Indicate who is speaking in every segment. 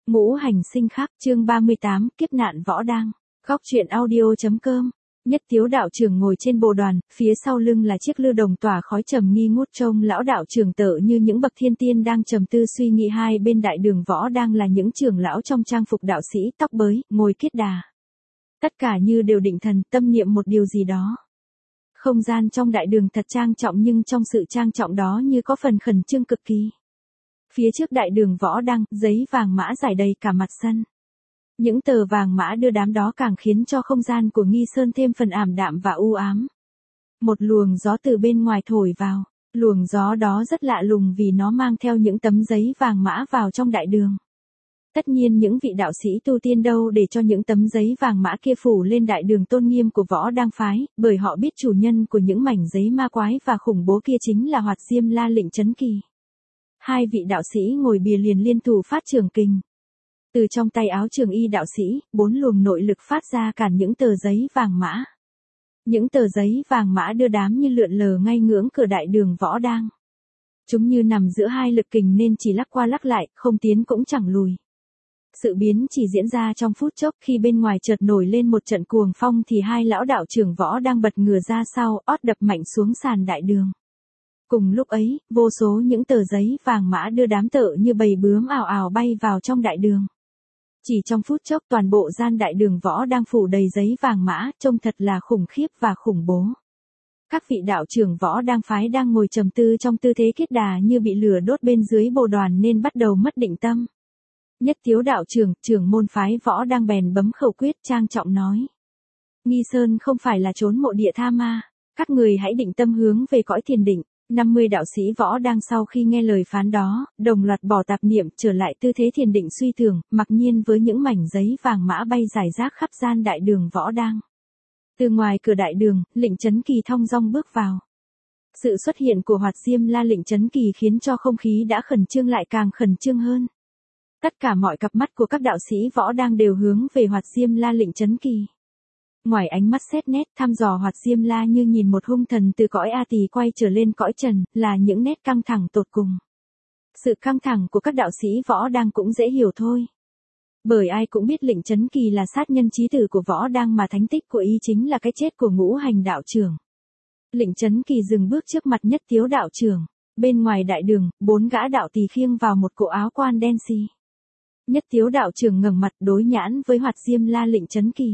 Speaker 1: Ngũ hành sinh khắc, chương 38, kiếp nạn võ đang. Góc truyện audio.com. Nhất Tiếu đạo trưởng ngồi trên bồ đoàn, phía sau lưng là chiếc lư đồng tỏa khói trầm nghi ngút trông lão đạo trưởng tựa như những bậc thiên tiên đang trầm tư suy nghĩ. Hai bên đại đường võ đang là những trưởng lão trong trang phục đạo sĩ, tóc bới, ngồi kiết đà. Tất cả như đều định thần, tâm niệm một điều gì đó. Không gian trong đại đường thật trang trọng, nhưng trong sự trang trọng đó như có phần khẩn trương cực kỳ. Phía trước đại đường võ đăng, giấy vàng mã rải đầy cả mặt sân. Những tờ vàng mã đưa đám đó càng khiến cho không gian của Nghi Sơn thêm phần ảm đạm và u ám. Một luồng gió từ bên ngoài thổi vào, luồng gió đó rất lạ lùng vì nó mang theo những tấm giấy vàng mã vào trong đại đường. Tất nhiên những vị đạo sĩ tu tiên đâu để cho những tấm giấy vàng mã kia phủ lên đại đường tôn nghiêm của võ đang phái, bởi họ biết chủ nhân của những mảnh giấy ma quái và khủng bố kia chính là Hoạt Diêm La Lệnh Chấn Kỳ. Hai vị đạo sĩ ngồi bìa liền liên thủ phát trường kình. Từ trong tay áo trường y đạo sĩ, 4 luồng nội lực phát ra cản những tờ giấy vàng mã. Những tờ giấy vàng mã đưa đám như lượn lờ ngay ngưỡng cửa đại đường võ đang. Chúng như nằm giữa hai lực kình nên chỉ lắc qua lắc lại, không tiến cũng chẳng lùi. Sự biến chỉ diễn ra trong phút chốc, khi bên ngoài chợt nổi lên một trận cuồng phong thì hai lão đạo trưởng võ đang bật ngửa ra sau, ót đập mạnh xuống sàn đại đường. Cùng lúc ấy, vô số những tờ giấy vàng mã đưa đám tợ như bầy bướm ào ào bay vào trong đại đường. Chỉ trong phút chốc toàn bộ gian đại đường võ đang phủ đầy giấy vàng mã, trông thật là khủng khiếp và khủng bố. Các vị đạo trưởng võ đang phái đang ngồi trầm tư trong tư thế kiết đà như bị lửa đốt bên dưới bồ đoàn nên bắt đầu mất định tâm. Nhất Tiếu đạo trưởng, trưởng môn phái võ đang bèn bấm khẩu quyết trang trọng nói. Nghi Sơn không phải là chốn mộ địa tha ma, các người hãy định tâm hướng về cõi thiền định. 50 đạo sĩ võ đang sau khi nghe lời phán đó, đồng loạt bỏ tạp niệm trở lại tư thế thiền định suy tưởng, mặc nhiên với những mảnh giấy vàng mã bay rải rác khắp gian đại đường võ đang. Từ ngoài cửa đại đường, Lệnh Chấn Kỳ thong dong bước vào. Sự xuất hiện của Hoạt Diêm La Lệnh Chấn Kỳ khiến cho không khí đã khẩn trương lại càng khẩn trương hơn. Tất cả mọi cặp mắt của các đạo sĩ võ đang đều hướng về Hoạt Diêm La Lệnh Chấn Kỳ. Ngoài ánh mắt xét nét thăm dò Hoạt Diêm La như nhìn một hung thần từ cõi A Tỳ quay trở lên cõi trần, là những nét căng thẳng tột cùng. Sự căng thẳng của các đạo sĩ võ đang cũng dễ hiểu thôi. Bởi ai cũng biết Lệnh Chấn Kỳ là sát nhân chí tử của võ đang mà thánh tích của y chính là cái chết của ngũ hành đạo trưởng. Lệnh Chấn Kỳ dừng bước trước mặt Nhất Tiếu đạo trưởng. Bên ngoài đại đường, 4 gã đạo tỳ khiêng vào một cỗ áo quan đen xì. Nhất Tiếu đạo trưởng ngẩng mặt đối nhãn với Hoạt Diêm La Lệnh Chấn Kỳ.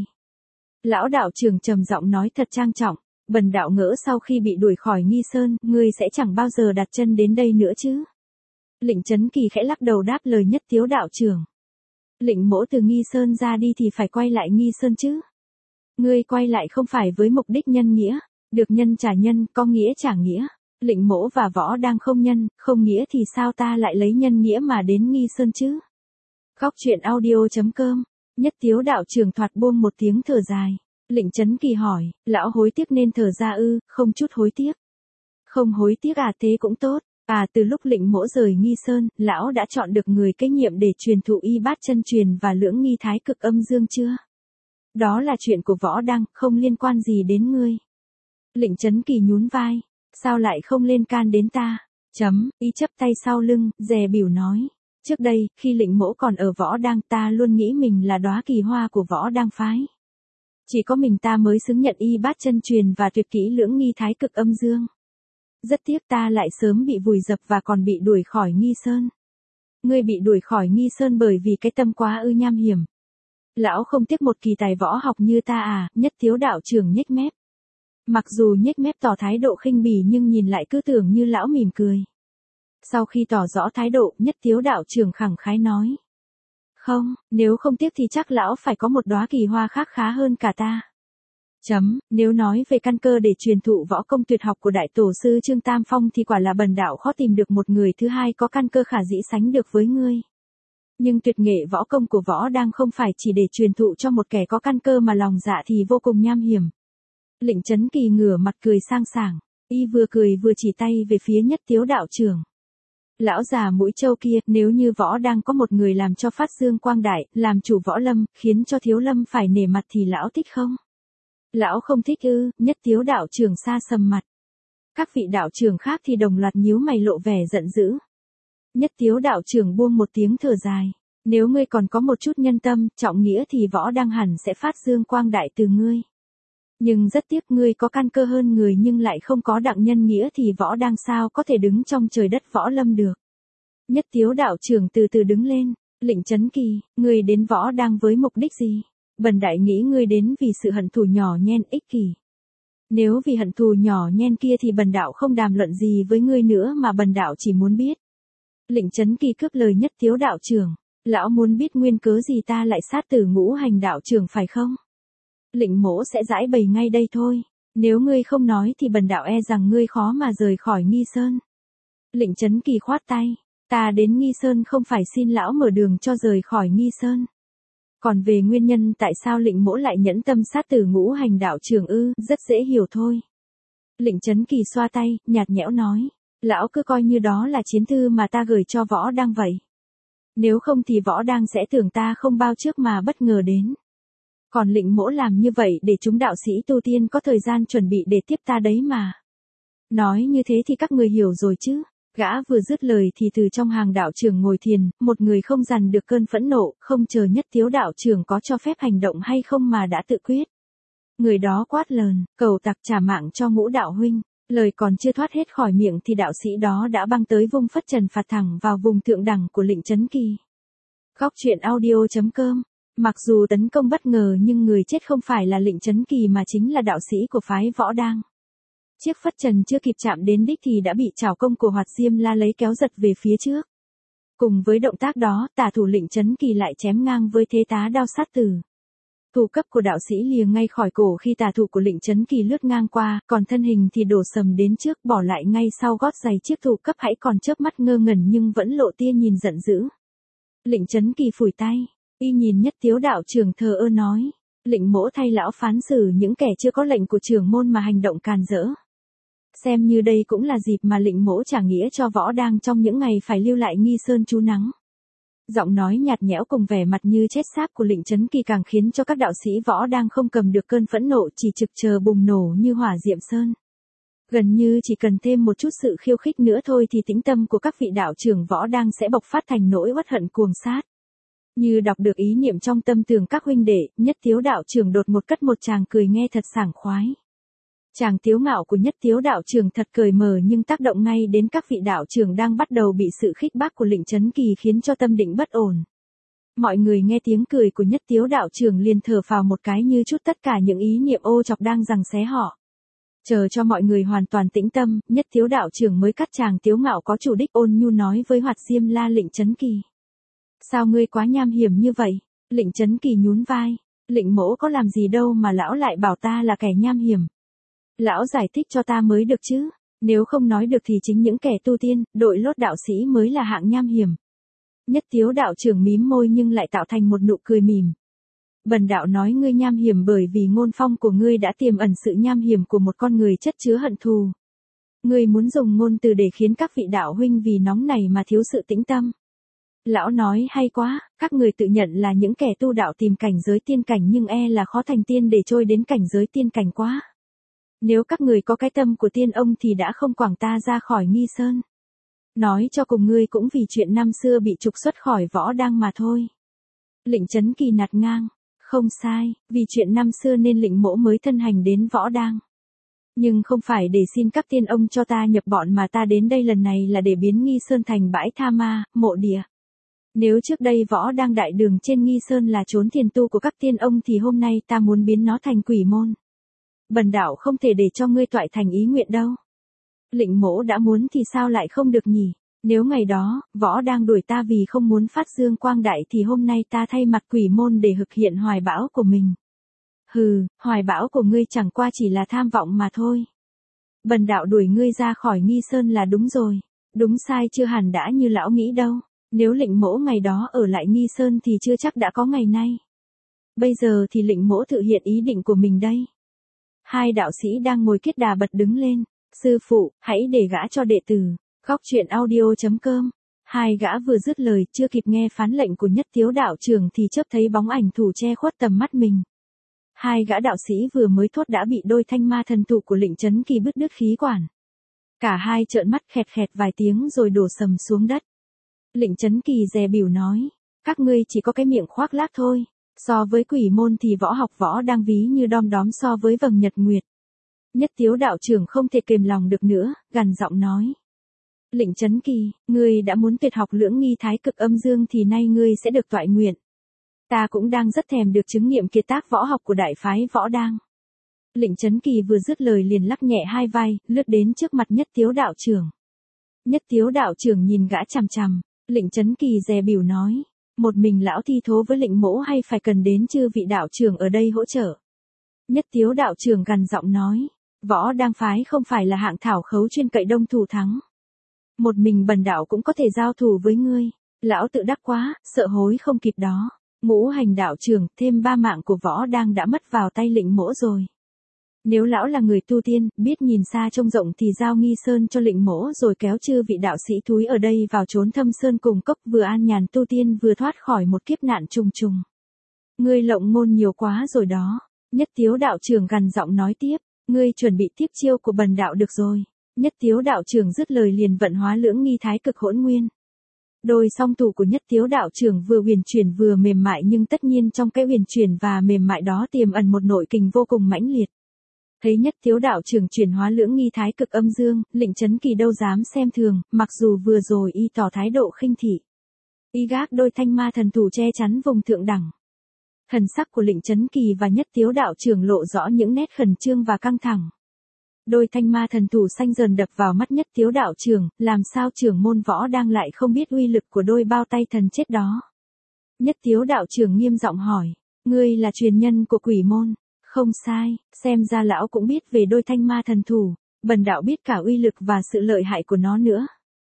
Speaker 1: Lão đạo trưởng trầm giọng nói thật trang trọng, bần đạo ngỡ sau khi bị đuổi khỏi Nghi Sơn, ngươi sẽ chẳng bao giờ đặt chân đến đây nữa chứ. Lệnh Chấn Kỳ khẽ lắc đầu đáp lời Nhất Tiếu đạo trưởng. Lệnh mỗ từ Nghi Sơn ra đi thì phải quay lại Nghi Sơn chứ. Ngươi quay lại không phải với mục đích nhân nghĩa, được nhân trả nhân, có nghĩa trả nghĩa. Lệnh mỗ và võ đang không nhân, không nghĩa thì sao ta lại lấy nhân nghĩa mà đến Nghi Sơn chứ. Góc truyện audio.com. Nhất Tiếu đạo trưởng thoạt buông một tiếng thở dài. Lệnh Chấn Kỳ hỏi, lão hối tiếc nên thở ra ư? Không chút hối tiếc. Không hối tiếc à, thế cũng tốt. À, từ lúc lệnh mỗ rời Nghi Sơn, lão đã chọn được người kế nhiệm để truyền thụ y bát chân truyền và lưỡng nghi thái cực âm dương chưa? Đó là chuyện của võ đăng, không liên quan gì đến ngươi. Lệnh Chấn Kỳ nhún vai, sao lại không liên can đến ta? Y chắp tay sau lưng, dè bỉu nói. Trước đây, khi lệnh mỗ còn ở võ đang, ta luôn nghĩ mình là đóa kỳ hoa của võ đang phái. Chỉ có mình ta mới xứng nhận y bát chân truyền và tuyệt kỹ lưỡng nghi thái cực âm dương. Rất tiếc ta lại sớm bị vùi dập và còn bị đuổi khỏi Nghi Sơn. Ngươi bị đuổi khỏi Nghi Sơn bởi vì cái tâm quá ư nham hiểm. Lão không tiếc một kỳ tài võ học như ta à? Nhất Tiếu đạo trưởng nhếch mép. Mặc dù nhếch mép tỏ thái độ khinh bỉ nhưng nhìn lại cứ tưởng như lão mỉm cười. Sau khi tỏ rõ thái độ, Nhất Tiếu đạo trưởng khẳng khái nói. Không, nếu không tiếc thì chắc lão phải có một đóa kỳ hoa khác khá hơn cả ta. Nếu nói về căn cơ để truyền thụ võ công tuyệt học của đại tổ sư Trương Tam Phong thì quả là bần đạo khó tìm được một người thứ hai có căn cơ khả dĩ sánh được với ngươi. Nhưng tuyệt nghệ võ công của võ đang không phải chỉ để truyền thụ cho một kẻ có căn cơ mà lòng dạ thì vô cùng nham hiểm. Lệnh Chấn Kỳ ngửa mặt cười sang sảng, y vừa cười vừa chỉ tay về phía Nhất Tiếu đạo trưởng. Lão già mũi trâu kia, nếu như võ đang có một người làm cho phát dương quang đại, làm chủ võ lâm, khiến cho thiếu lâm phải nể mặt thì lão thích không? Lão không thích ư? Nhất Tiếu đạo trưởng sa sầm mặt. Các vị đạo trưởng khác thì đồng loạt nhíu mày lộ vẻ giận dữ. Nhất Tiếu đạo trưởng buông một tiếng thở dài. Nếu ngươi còn có một chút nhân tâm, trọng nghĩa thì Võ Đăng hẳn sẽ phát dương quang đại từ ngươi. Nhưng rất tiếc ngươi có căn cơ hơn người nhưng lại không có đặng nhân nghĩa thì Võ Đăng sao có thể đứng trong trời đất võ lâm được. Nhất Tiếu đạo trưởng từ từ đứng lên, Lệnh Chấn Kỳ, ngươi đến Võ Đăng với mục đích gì? Bần đại nghĩ ngươi đến vì sự hận thù nhỏ nhen ích kỷ. Nếu vì hận thù nhỏ nhen kia thì bần đạo không đàm luận gì với ngươi nữa mà bần đạo chỉ muốn biết. Lệnh Chấn Kỳ cướp lời Nhất Tiếu đạo trưởng, lão muốn biết nguyên cớ gì ta lại sát tử Ngũ Hành đạo trưởng phải không? Lệnh mỗ sẽ giải bày ngay đây thôi, nếu ngươi không nói thì bần đạo e rằng ngươi khó mà rời khỏi Nghi Sơn. Lệnh Chấn Kỳ khoát tay, ta đến Nghi Sơn không phải xin lão mở đường cho rời khỏi Nghi Sơn. Còn về nguyên nhân tại sao lệnh mỗ lại nhẫn tâm sát tử Ngũ Hành đạo trưởng rất dễ hiểu thôi. Lệnh Chấn Kỳ xoa tay, nhạt nhẽo nói, lão cứ coi như đó là chiến thư mà ta gửi cho Võ Đăng vậy. Nếu không thì Võ Đăng sẽ tưởng ta không bao trước mà bất ngờ đến. Còn lệnh mỗ làm như vậy để chúng đạo sĩ tu tiên có thời gian chuẩn bị để tiếp ta đấy mà. Nói như thế thì các người hiểu rồi chứ. Gã vừa dứt lời thì từ trong hàng đạo trưởng ngồi thiền, một người không dằn được cơn phẫn nộ, không chờ Nhất Tiếu đạo trưởng có cho phép hành động hay không mà đã tự quyết. Người đó quát lớn, cầu tặc trả mạng cho Ngũ đạo huynh. Lời còn chưa thoát hết khỏi miệng thì đạo sĩ đó đã băng tới vung phất trần phạt thẳng vào vùng thượng đẳng của Lệnh Chấn Kỳ. Góc truyện audio.com. Mặc dù tấn công bất ngờ nhưng người chết không phải là Lệnh Chấn Kỳ mà chính là đạo sĩ của phái Võ Đăng. Chiếc phất trần chưa kịp chạm đến đích thì đã bị trảo công của Hoạt Diêm La lấy kéo giật về phía trước. Cùng với động tác đó, tả thủ Lệnh Chấn Kỳ lại chém ngang với thế tá đao sát tử. Thủ cấp của đạo sĩ lìa ngay khỏi cổ khi tả thủ của Lệnh Chấn Kỳ lướt ngang qua, còn thân hình thì đổ sầm đến trước bỏ lại ngay sau gót giày chiếc thủ cấp hãy còn chớp mắt ngơ ngẩn nhưng vẫn lộ tia nhìn giận dữ. Lệnh Chấn Kỳ phủi tay, y nhìn Nhất Tiếu đạo trưởng thờ ơ nói, lệnh mỗ thay lão phán xử những kẻ chưa có lệnh của trưởng môn mà hành động càn rỡ. Xem như đây cũng là dịp mà lệnh mỗ trả nghĩa cho Võ Đăng trong những ngày phải lưu lại Nghi Sơn trú nắng. Giọng nói nhạt nhẽo cùng vẻ mặt như chết sáp của Lệnh Chấn Kỳ càng khiến cho các đạo sĩ Võ Đăng không cầm được cơn phẫn nộ chỉ trực chờ bùng nổ như hỏa diệm sơn. Gần như chỉ cần thêm một chút sự khiêu khích nữa thôi thì tĩnh tâm của các vị đạo trưởng Võ Đăng sẽ bộc phát thành nỗi uất hận cuồng sát. Như đọc được ý niệm trong tâm tưởng các huynh đệ, Nhất Tiếu đạo trưởng đột một cất một tràng cười nghe thật sảng khoái. Chàng tiếu ngạo của Nhất Tiếu đạo trưởng thật cởi mở nhưng tác động ngay đến các vị đạo trưởng đang bắt đầu bị sự khích bác của Lệnh Chấn Kỳ khiến cho tâm định bất ổn. Mọi người nghe tiếng cười của Nhất Tiếu đạo trưởng liền thở phào một cái như chút tất cả những ý niệm ô chọc đang giằng xé họ. Chờ cho mọi người hoàn toàn tĩnh tâm, Nhất Tiếu đạo trưởng mới cắt chàng tiếu ngạo có chủ đích ôn nhu nói với Hoạt Diêm La Lệnh Chấn Kỳ. Sao ngươi quá nham hiểm như vậy? Lệnh Chấn Kỳ nhún vai. Lệnh mỗ có làm gì đâu mà lão lại bảo ta là kẻ nham hiểm. Lão giải thích cho ta mới được chứ. Nếu không nói được thì chính những kẻ tu tiên, đội lốt đạo sĩ mới là hạng nham hiểm. Nhất Tiếu đạo trưởng mím môi nhưng lại tạo thành một nụ cười mỉm. Bần đạo nói ngươi nham hiểm bởi vì ngôn phong của ngươi đã tiềm ẩn sự nham hiểm của một con người chất chứa hận thù. Ngươi muốn dùng ngôn từ để khiến các vị đạo huynh vì nóng này mà thiếu sự tĩnh tâm. Lão nói hay quá, các người tự nhận là những kẻ tu đạo tìm cảnh giới tiên cảnh nhưng e là khó thành tiên để trôi đến cảnh giới tiên cảnh quá. Nếu các người có cái tâm của tiên ông thì đã không quảng ta ra khỏi Nghi Sơn. Nói cho cùng ngươi cũng vì chuyện năm xưa bị trục xuất khỏi Võ Đăng mà thôi. Lệnh Chấn Kỳ nạt ngang, không sai, vì chuyện năm xưa nên lệnh mỗ mới thân hành đến Võ Đăng. Nhưng không phải để xin các tiên ông cho ta nhập bọn mà ta đến đây lần này là để biến Nghi Sơn thành bãi tha ma, mộ địa. Nếu trước đây Võ Đăng đại đường trên Nghi Sơn là chốn thiền tu của các tiên ông thì hôm nay ta muốn biến nó thành quỷ môn. Bần đạo không thể để cho ngươi toại thành ý nguyện đâu. Lệnh mỗ đã muốn thì sao lại không được nhỉ? Nếu ngày đó, Võ Đăng đuổi ta vì không muốn phát dương quang đại thì hôm nay ta thay mặt quỷ môn để thực hiện hoài bão của mình. Hừ, hoài bão của ngươi chẳng qua chỉ là tham vọng mà thôi. Bần đạo đuổi ngươi ra khỏi Nghi Sơn là đúng rồi. Đúng sai chưa hẳn đã như lão nghĩ đâu. Nếu lệnh mỗ ngày đó ở lại Nghi Sơn thì chưa chắc đã có ngày nay. Bây giờ thì lệnh mỗ thực hiện ý định của mình đây. Hai đạo sĩ đang ngồi kết đà bật đứng lên. Sư phụ, hãy để gã cho đệ tử. Góc truyện audio.com. Hai gã vừa dứt lời chưa kịp nghe phán lệnh của Nhất Tiếu đạo trưởng thì chớp thấy bóng ảnh thủ che khuất tầm mắt mình. Hai gã đạo sĩ vừa mới thốt đã bị đôi thanh ma thần thụ của Lệnh Chấn Kỳ bứt đứt khí quản. Cả hai trợn mắt khẹt khẹt vài tiếng rồi đổ sầm xuống đất. Lệnh Chấn Kỳ dè bỉu nói. Các ngươi chỉ có cái miệng khoác lác thôi. So với quỷ môn thì võ học võ đang ví như đom đóm so với vầng nhật nguyệt. Nhất Tiếu đạo trưởng không thể kềm lòng được nữa, gằn giọng nói. Lệnh Chấn Kỳ, ngươi đã muốn tuyệt học lưỡng nghi thái cực âm dương thì nay ngươi sẽ được toại nguyện. Ta cũng đang rất thèm được chứng nghiệm kiệt tác võ học của đại phái võ đang. Lệnh Chấn Kỳ vừa dứt lời liền lắc nhẹ hai vai, lướt đến trước mặt Nhất Tiếu đạo trưởng. Nhất Tiếu đạo trưởng nhìn gã chằm chằm, Lệnh Chấn Kỳ dè bỉu nói, một mình lão thi thố với lệnh mỗ hay phải cần đến chư vị đạo trưởng ở đây hỗ trợ. Nhất Tiếu đạo trưởng gằn giọng nói, võ đang phái không phải là hạng thảo khấu chuyên cậy đông thủ thắng. Một mình bần đạo cũng có thể giao thủ với ngươi, lão tự đắc quá, sợ hối không kịp đó. Ngũ Hành đạo trưởng, thêm 3 mạng của võ đang đã mất vào tay lệnh mỗ rồi. Nếu lão là người tu tiên, biết nhìn xa trông rộng thì giao nghi sơn cho lệnh mỗ rồi kéo chư vị đạo sĩ thúi ở đây vào trốn thâm sơn cùng cốc vừa an nhàn tu tiên vừa thoát khỏi một kiếp nạn trùng trùng. Ngươi lộng ngôn nhiều quá rồi đó. Nhất Tiếu đạo trưởng gằn giọng nói tiếp, ngươi chuẩn bị tiếp chiêu của bần đạo được rồi. Nhất Tiếu đạo trưởng dứt lời liền vận hóa lưỡng nghi thái cực hỗn nguyên. Đôi song thủ của Nhất Tiếu đạo trưởng vừa huyền chuyển vừa mềm mại nhưng tất nhiên trong cái huyền chuyển và mềm mại đó tiềm ẩn một nội kình vô cùng mãnh liệt. Thấy Nhất Tiếu đạo trưởng chuyển hóa lưỡng nghi thái cực âm dương, Lệnh Chấn Kỳ đâu dám xem thường, mặc dù vừa rồi y tỏ thái độ khinh thị. Y gác đôi thanh ma thần thủ che chắn vùng thượng đẳng. Thần sắc của Lệnh Chấn Kỳ và Nhất Tiếu đạo trưởng lộ rõ những nét khẩn trương và căng thẳng. Đôi thanh ma thần thủ xanh dần đập vào mắt Nhất Tiếu đạo trưởng, làm sao trưởng môn võ đang lại không biết uy lực của đôi bao tay thần chết đó. Nhất Tiếu đạo trưởng nghiêm giọng hỏi, ngươi là truyền nhân của quỷ môn. Không sai, xem ra lão cũng biết về đôi thanh ma thần thủ, bần đạo biết cả uy lực và sự lợi hại của nó nữa.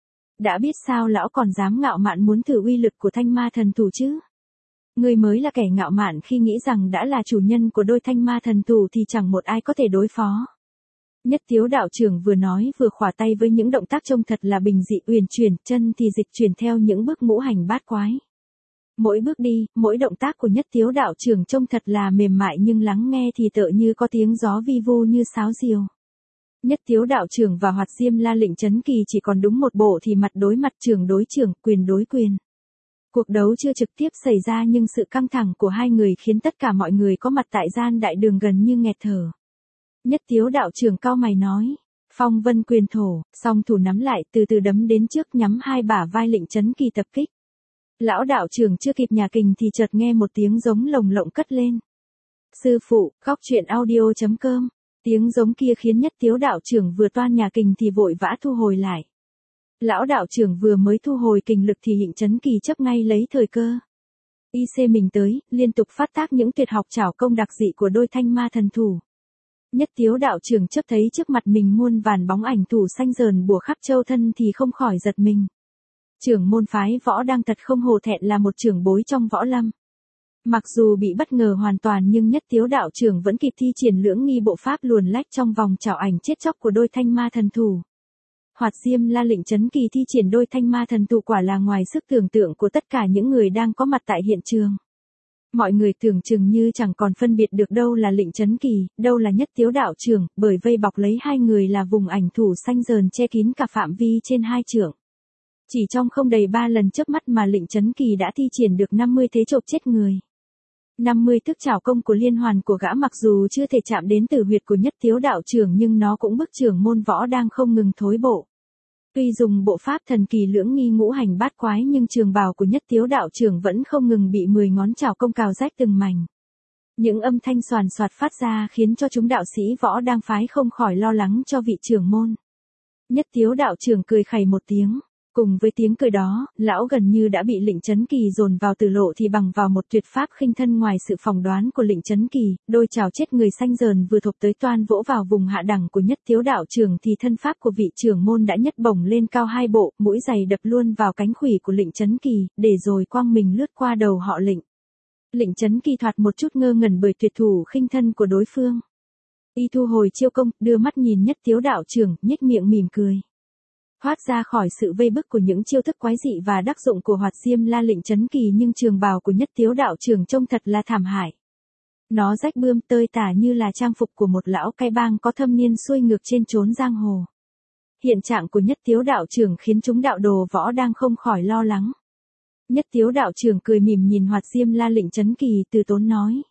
Speaker 1: Đã biết sao lão còn dám ngạo mạn muốn thử uy lực của thanh ma thần thủ chứ? Ngươi mới là kẻ ngạo mạn khi nghĩ rằng đã là chủ nhân của đôi thanh ma thần thủ thì chẳng một ai có thể đối phó. Nhất Tiếu đạo trưởng vừa nói vừa khỏa tay với những động tác trông thật là bình dị uyển chuyển, chân thì dịch chuyển theo những bước ngũ hành bát quái. Mỗi bước đi, mỗi động tác của Nhất Tiếu đạo trưởng trông thật là mềm mại nhưng lắng nghe thì tựa như có tiếng gió vi vu như sáo diều. Nhất Tiếu đạo trưởng và Hoạt Diêm La Lệnh Chấn Kỳ chỉ còn đúng một bộ thì mặt đối mặt, trưởng đối trưởng, quyền đối quyền. Cuộc đấu chưa trực tiếp xảy ra nhưng sự căng thẳng của hai người khiến tất cả mọi người có mặt tại gian đại đường gần như nghẹt thở. Nhất Tiếu đạo trưởng cau mày nói, phong vân quyền thổ, song thủ nắm lại từ từ đấm đến trước nhắm hai bả vai Lệnh Chấn Kỳ tập kích. Lão đạo trưởng chưa kịp nhả kình thì chợt nghe một tiếng giống lồng lộng cất lên. Sư phụ, góc truyện audio.com. Tiếng giống kia khiến Nhất Tiếu đạo trưởng vừa toan nhả kình thì vội vã thu hồi lại. Lão đạo trưởng vừa mới thu hồi kình lực thì Lệnh Chấn Kỳ chấp ngay lấy thời cơ. Y xê mình tới, liên tục phát tác những tuyệt học trảo công đặc dị của đôi thanh ma thần thủ. Nhất Tiếu đạo trưởng chớp thấy trước mặt mình muôn vàn bóng ảnh thủ xanh dờn bùa khắp châu thân thì không khỏi giật mình. Trưởng môn phái võ đang thật không hổ thẹn là một trưởng bối trong võ lâm. Mặc dù bị bất ngờ hoàn toàn nhưng Nhất Tiếu đạo trưởng vẫn kịp thi triển lưỡng nghi bộ pháp luồn lách trong vòng chảo ảnh chết chóc của đôi thanh ma thần thủ. Hoạt Diêm La Lệnh Chấn Kỳ thi triển đôi thanh ma thần thủ quả là ngoài sức tưởng tượng của tất cả những người đang có mặt tại hiện trường. Mọi người tưởng chừng như chẳng còn phân biệt được đâu là Lệnh Chấn Kỳ, đâu là Nhất Tiếu đạo trưởng, bởi vây bọc lấy hai người là vùng ảnh thủ xanh dờn che kín cả phạm vi trên hai trượng. Chỉ trong không đầy 3 lần chớp mắt mà Lệnh Chấn Kỳ đã thi triển được 50 thế chộp chết người. 50 thức trảo công của liên hoàn của gã mặc dù chưa thể chạm đến tử huyệt của Nhất Tiếu đạo trưởng nhưng nó cũng bức trưởng môn võ đang không ngừng thối bộ. Tuy dùng bộ pháp thần kỳ lưỡng nghi ngũ hành bát quái nhưng trường bào của Nhất Tiếu đạo trưởng vẫn không ngừng bị 10 ngón trảo công cào rách từng mảnh. Những âm thanh xoàn xoạt phát ra khiến cho chúng đạo sĩ võ đang phái không khỏi lo lắng cho vị trưởng môn. Nhất Tiếu đạo trưởng cười khẩy một tiếng. Cùng với tiếng cười đó, lão gần như đã bị Lệnh Chấn Kỳ dồn vào tử lộ thì bằng vào một tuyệt pháp khinh thân ngoài sự phỏng đoán của Lệnh Chấn Kỳ, đôi chảo chết người xanh dờn vừa thộp tới toan vỗ vào vùng hạ đẳng của Nhất Tiếu đạo trưởng thì thân pháp của vị trưởng môn đã nhất bổng lên cao hai bộ, mũi giày đập luôn vào cánh khuỷu của Lệnh Chấn Kỳ, để rồi quang mình lướt qua đầu họ Lệnh. Lệnh Chấn Kỳ thoạt một chút ngơ ngẩn bởi tuyệt thủ khinh thân của đối phương. Y thu hồi chiêu công, đưa mắt nhìn Nhất Tiếu đạo trưởng, nhếch miệng mỉm cười. Thoát ra khỏi sự vây bức của những chiêu thức quái dị và đắc dụng của Hoạt Diêm La Lệnh Chấn Kỳ nhưng trường bào của Nhất Tiếu đạo trưởng trông thật là thảm hại. Nó rách bươm tơi tả như là trang phục của một lão cai bang có thâm niên xuôi ngược trên chốn giang hồ. Hiện trạng của Nhất Tiếu đạo trưởng khiến chúng đạo đồ võ đang không khỏi lo lắng. Nhất Tiếu đạo trưởng cười mỉm nhìn Hoạt Diêm La Lệnh Chấn Kỳ, từ tốn nói.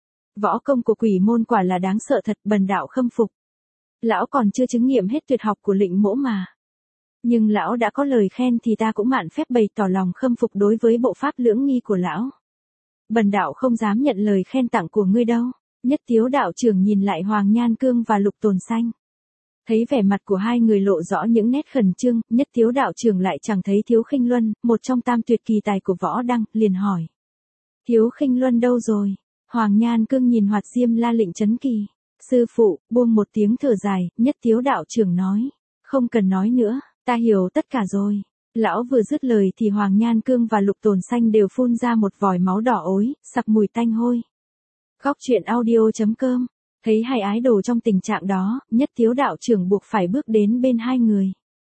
Speaker 1: Võ công của quỷ môn quả là đáng sợ thật, bần đạo khâm phục. Lão còn chưa chứng nghiệm hết tuyệt học của Lệnh mỗ mà. Nhưng lão đã có lời khen thì ta cũng mạn phép bày tỏ lòng khâm phục đối với bộ pháp lưỡng nghi của lão. Bần đạo không dám nhận lời khen tặng của ngươi đâu. Nhất Tiếu đạo trưởng nhìn lại Hoàng Nhan Cương và Lục Tồn Xanh. Thấy vẻ mặt của hai người lộ rõ những nét khẩn trương, Nhất Tiếu đạo trưởng lại chẳng thấy Thiếu Khinh Luân, một trong tam tuyệt kỳ tài của võ đăng, liền hỏi. Thiếu Khinh Luân đâu rồi? Hoàng Nhan Cương nhìn Hoạt Diêm La Lệnh Chấn Kỳ. Sư phụ, buông một tiếng thở dài, Nhất Tiếu đạo trưởng nói. Không cần nói nữa, ta hiểu tất cả rồi. Lão vừa dứt lời thì Hoàng Nhan Cương và Lục Tồn Xanh đều phun ra một vòi máu đỏ ối, sặc mùi tanh hôi. Góc truyện audio.com. Thấy hai ái đồ trong tình trạng đó, Nhất Tiếu đạo trưởng buộc phải bước đến bên hai người.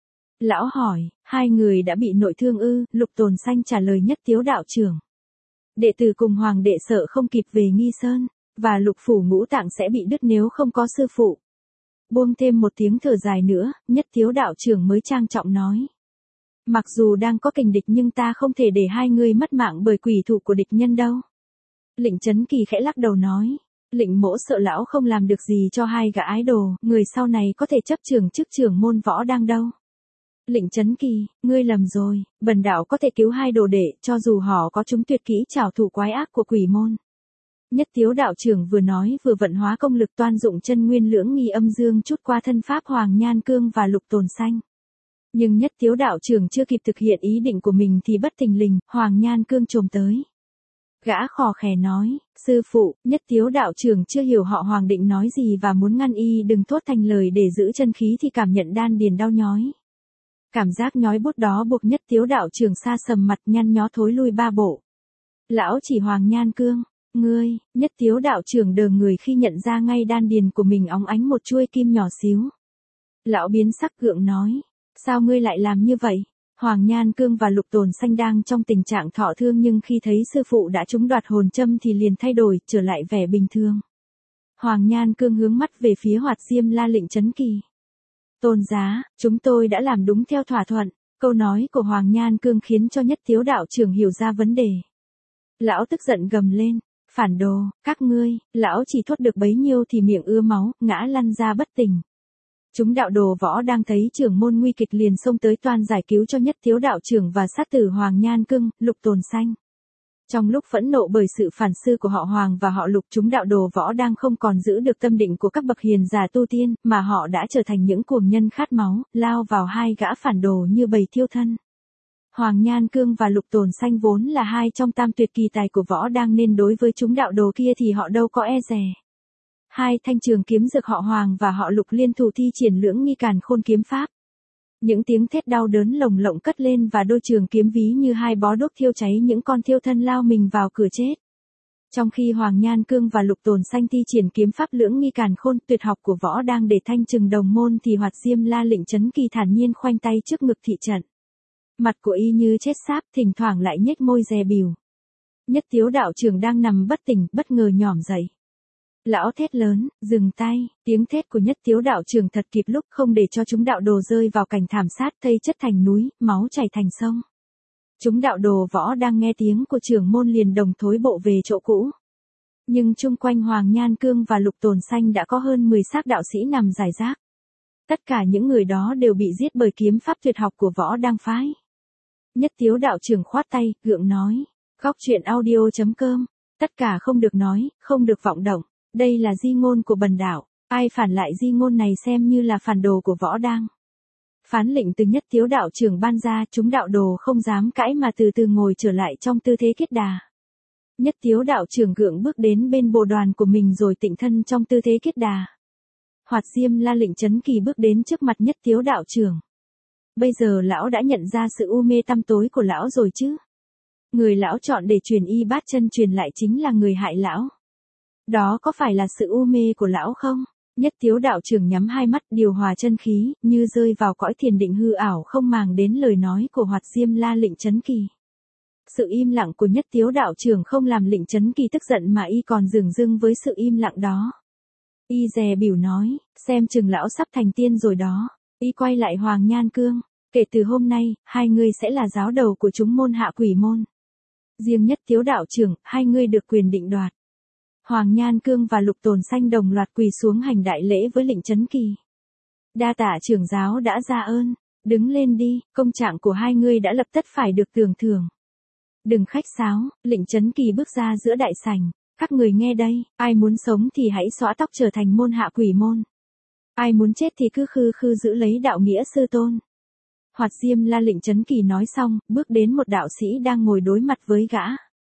Speaker 1: Lão hỏi, hai người đã bị nội thương ư? Lục Tồn Xanh trả lời Nhất Tiếu đạo trưởng. Đệ tử cùng hoàng đệ sợ không kịp về Nghi Sơn, và lục phủ ngũ tạng sẽ bị đứt nếu không có sư phụ. Buông thêm một tiếng thở dài nữa, Nhất Tiếu đạo trưởng mới trang trọng nói. Mặc dù đang có kình địch nhưng ta không thể để hai người mất mạng bởi quỷ thủ của địch nhân đâu. Lệnh Chấn Kỳ khẽ lắc đầu nói. Lệnh mỗ sợ lão không làm được gì cho hai gã ái đồ, người sau này có thể chấp trưởng chức trưởng môn võ đang đâu. Lệnh Chấn Kỳ, ngươi lầm rồi, bần đạo có thể cứu hai đồ đệ, cho dù họ có chúng tuyệt kỹ trảo thủ quái ác của quỷ môn. Nhất Tiếu đạo trưởng vừa nói vừa vận hóa công lực toan dụng chân nguyên lưỡng nghi âm dương chút qua thân pháp Hoàng Nhan Cương và Lục Tồn Xanh. Nhưng Nhất Tiếu đạo trưởng chưa kịp thực hiện ý định của mình thì bất thình lình, Hoàng Nhan Cương chồm tới. Gã khò khè nói, sư phụ, Nhất Tiếu đạo trưởng chưa hiểu họ Hoàng định nói gì và muốn ngăn y đừng thốt thành lời để giữ chân khí thì cảm nhận đan điền đau nhói. Cảm giác nhói bút đó buộc Nhất Tiếu đạo trưởng sa sầm mặt nhăn nhó thối lui ba bộ. Lão chỉ Hoàng Nhan Cương, ngươi, Nhất Tiếu đạo trưởng đờ người khi nhận ra ngay đan điền của mình óng ánh một chuôi kim nhỏ xíu. Lão biến sắc gượng nói, sao ngươi lại làm như vậy? Hoàng Nhan Cương và Lục Tồn Xanh đang trong tình trạng thọ thương nhưng khi thấy sư phụ đã trúng đoạt hồn châm thì liền thay đổi, trở lại vẻ bình thường. Hoàng Nhan Cương hướng mắt về phía Hoạt Diêm La Lệnh Chấn Kỳ. Tôn giá, chúng tôi đã làm đúng theo thỏa thuận. Câu nói của Hoàng Nhan Cương khiến cho Nhất Tiếu đạo trưởng hiểu ra vấn đề. Lão tức giận gầm lên, phản đồ, các ngươi, lão chỉ thốt được bấy nhiêu thì miệng ưa máu, ngã lăn ra bất tỉnh. Chúng đạo đồ võ đang thấy trưởng môn nguy kịch liền xông tới toan giải cứu cho Nhất Tiếu đạo trưởng và sát tử Hoàng Nhan Cương, Lục Tồn Xanh. Trong lúc phẫn nộ bởi sự phản sư của họ Hoàng và họ Lục, chúng đạo đồ võ đang không còn giữ được tâm định của các bậc hiền giả tu tiên, mà họ đã trở thành những cuồng nhân khát máu, lao vào hai gã phản đồ như bầy thiêu thân. Hoàng Nhan Cương và Lục Tồn Xanh vốn là hai trong tam tuyệt kỳ tài của võ đang nên đối với chúng đạo đồ kia thì họ đâu có e dè. Hai thanh trường kiếm dược họ Hoàng và họ Lục liên thủ thi triển lưỡng nghi càn khôn kiếm pháp. Những tiếng thét đau đớn lồng lộng cất lên và đôi trường kiếm ví như hai bó đuốc thiêu cháy những con thiêu thân lao mình vào cửa chết. Trong khi Hoàng Nhan Cương và Lục Tồn Xanh thi triển kiếm pháp lưỡng nghi càn khôn tuyệt học của võ đang để thanh trừng đồng môn thì Hoạt Diêm La Lệnh Chấn Kỳ thản nhiên khoanh tay trước ngực thị trận. Mặt của y như chết sáp, thỉnh thoảng lại nhếch môi dè bỉu. Nhất Tiếu đạo trưởng đang nằm bất tỉnh, bất ngờ nhỏm dậy. Lão thét lớn, dừng tay, tiếng thét của Nhất Tiếu đạo trưởng thật kịp lúc không để cho chúng đạo đồ rơi vào cảnh thảm sát thây chất thành núi, máu chảy thành sông. Chúng đạo đồ võ đang nghe tiếng của trưởng môn liền đồng thối bộ về chỗ cũ. Nhưng chung quanh Hoàng Nhan Cương và Lục Tồn Xanh đã có hơn 10 xác đạo sĩ nằm rải rác. Tất cả những người đó đều bị giết bởi kiếm pháp tuyệt học của võ đang phái. Nhất Tiếu đạo trưởng khoát tay, gượng nói, góc truyện audio.com, tất cả không được nói, không được vọng động. Đây là di ngôn của bần đạo, ai phản lại di ngôn này xem như là phản đồ của võ đang. Phán lệnh từ Nhất Tiếu đạo trưởng ban ra, chúng đạo đồ không dám cãi mà từ từ ngồi trở lại trong tư thế kết đà. Nhất Tiếu đạo trưởng gượng bước đến bên bồ đoàn của mình rồi tịnh thân trong tư thế kết đà. Hoạt Diêm La Lệnh Chấn Kỳ bước đến trước mặt Nhất Tiếu đạo trưởng. Bây giờ lão đã nhận ra sự u mê tăm tối của lão rồi chứ. Người lão chọn để truyền y bát chân truyền lại chính là người hại lão. Đó có phải là sự u mê của lão không? Nhất Tiếu đạo trưởng nhắm hai mắt điều hòa chân khí, như rơi vào cõi thiền định hư ảo không màng đến lời nói của Hoạt Diêm La Lệnh Chấn Kỳ. Sự im lặng của Nhất Tiếu đạo trưởng không làm Lệnh Chấn Kỳ tức giận mà y còn dửng dưng với sự im lặng đó. Y dè bỉu nói, xem chừng lão sắp thành tiên rồi đó. Y quay lại Hoàng Nhan Cương, kể từ hôm nay, hai người sẽ là giáo đầu của chúng môn hạ quỷ môn. Riêng Nhất Tiếu đạo trưởng, hai người được quyền định đoạt. Hoàng Nhan Cương và Lục Tồn Xanh đồng loạt quỳ xuống hành đại lễ với Lệnh Chấn Kỳ. Đa tạ trưởng giáo đã ra ơn, đứng lên đi, công trạng của hai người đã lập tất phải được tưởng thưởng. Đừng khách sáo, Lệnh Chấn Kỳ bước ra giữa đại sảnh, các người nghe đây, ai muốn sống thì hãy xõa tóc trở thành môn hạ quỷ môn. Ai muốn chết thì cứ khư khư giữ lấy đạo nghĩa sư tôn. Hoạt Diêm La Lệnh Chấn Kỳ nói xong, bước đến một đạo sĩ đang ngồi đối mặt với gã.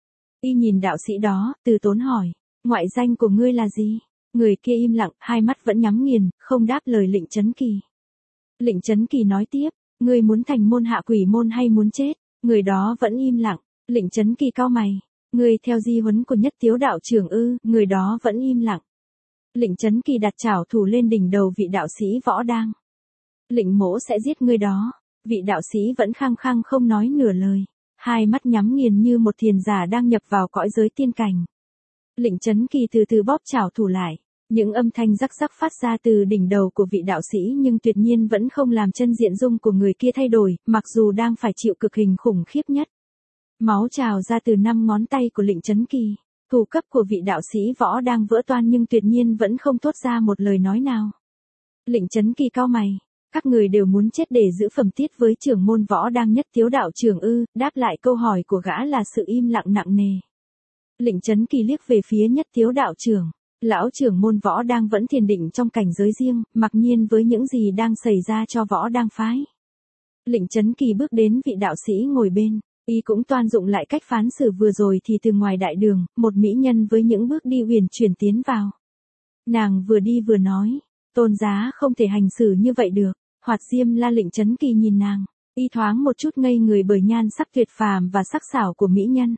Speaker 1: Y nhìn đạo sĩ đó, từ tốn hỏi, ngoại danh của ngươi là gì? Người kia im lặng, hai mắt vẫn nhắm nghiền, không đáp lời Lệnh Chấn Kỳ. Lệnh Chấn Kỳ nói tiếp, ngươi muốn thành môn hạ quỷ môn hay muốn chết? Người đó vẫn im lặng. Lệnh Chấn Kỳ cau mày, ngươi theo di huấn của Nhất Tiếu đạo trưởng ư? Người đó vẫn im lặng. Lệnh Chấn Kỳ đặt trảo thủ lên đỉnh đầu vị đạo sĩ võ đang. Lệnh mỗ sẽ giết ngươi đó. Vị đạo sĩ vẫn khăng khăng không nói nửa lời, hai mắt nhắm nghiền như một thiền giả đang nhập vào cõi giới tiên cảnh. Lệnh Chấn Kỳ từ từ bóp trảo thủ lại, những âm thanh rắc rắc phát ra từ đỉnh đầu của vị đạo sĩ nhưng tuyệt nhiên vẫn không làm chân diện dung của người kia thay đổi, mặc dù đang phải chịu cực hình khủng khiếp nhất. Máu trào ra từ 5 ngón tay của Lệnh Chấn Kỳ, thủ cấp của vị đạo sĩ võ đang vỡ toang nhưng tuyệt nhiên vẫn không thốt ra một lời nói nào. Lệnh Chấn Kỳ cau mày. Các người đều muốn chết để giữ phẩm tiết với trưởng môn võ đang Nhất Tiếu đạo trưởng ư? Đáp lại câu hỏi của gã là sự im lặng nặng nề. Lệnh Chấn Kỳ liếc về phía Nhất Tiếu đạo trưởng. Lão trưởng môn võ đang vẫn thiền định trong cảnh giới riêng, mặc nhiên với những gì đang xảy ra cho võ đang phái. Lệnh Chấn Kỳ bước đến vị đạo sĩ ngồi bên, y cũng toan dụng lại cách phán xử vừa rồi thì từ ngoài đại đường, một mỹ nhân với những bước đi uyển chuyển tiến vào. Nàng vừa đi vừa nói, tôn giá không thể hành xử như vậy được. Hoạt Diêm La Lệnh Chấn Kỳ nhìn nàng, y thoáng một chút ngây người bởi nhan sắc tuyệt phàm và sắc sảo của mỹ nhân.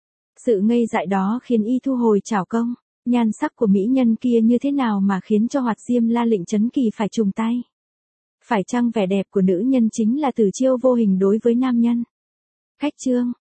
Speaker 1: Sự ngây dại đó khiến y thu hồi trảo công. Nhan sắc của mỹ nhân kia như thế nào mà khiến cho Hoạt Diêm La Lệnh Chấn Kỳ phải trùng tay? Phải chăng vẻ đẹp của nữ nhân chính là tử chiêu vô hình đối với nam nhân? Khách chương